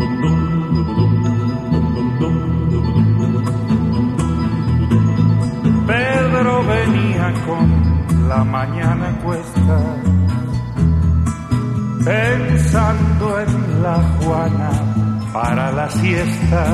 Pedro venía con la mañana cuesta, pensando en la Juana para la siesta.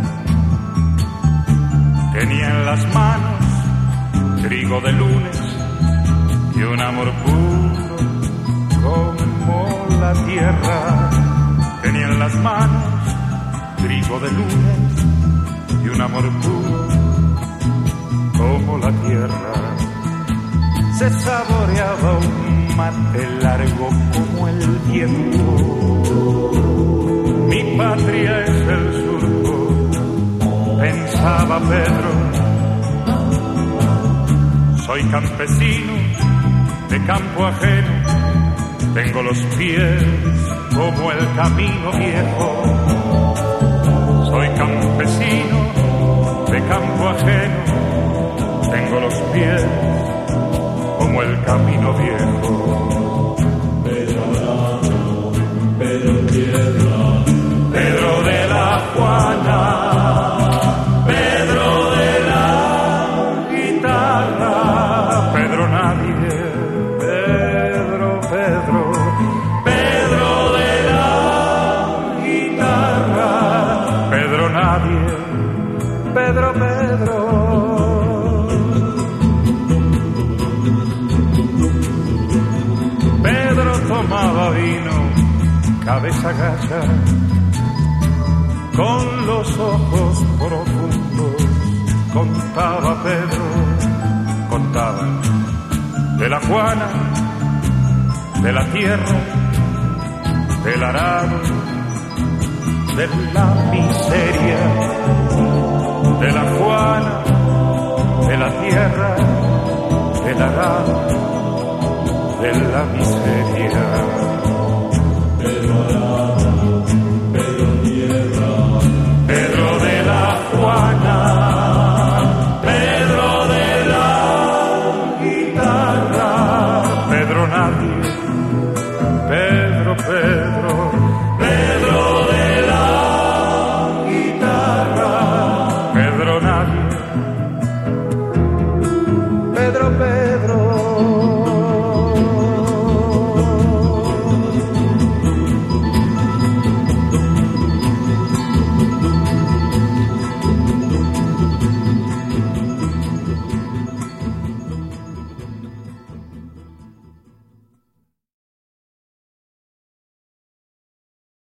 Tenía en las manos trigo de lunes y un amor puro como la tierra. Tenía en las manos trigo de lunes y un amor puro como la tierra. Se saboreaba un mate largo como el viento. Mi patria es el surco, pensaba Pedro. Soy campesino de campo ajeno, tengo los pies como el camino viejo. Soy campesino de campo ajeno, tengo los pies como el camino viejo. Pedro Tierra, Pedro de la Juana, Pedro de la guitarra, Pedro nadie, Pedro, Pedro, Pedro de la guitarra, Pedro nadie, Pedro, Pedro. Tomaba vino, cabeza gacha, con los ojos profundos. Contaba Pedro, contaba de la Juana, de la tierra, del arado, de la miseria, de la Juana, de la tierra, del arado, de la miseria.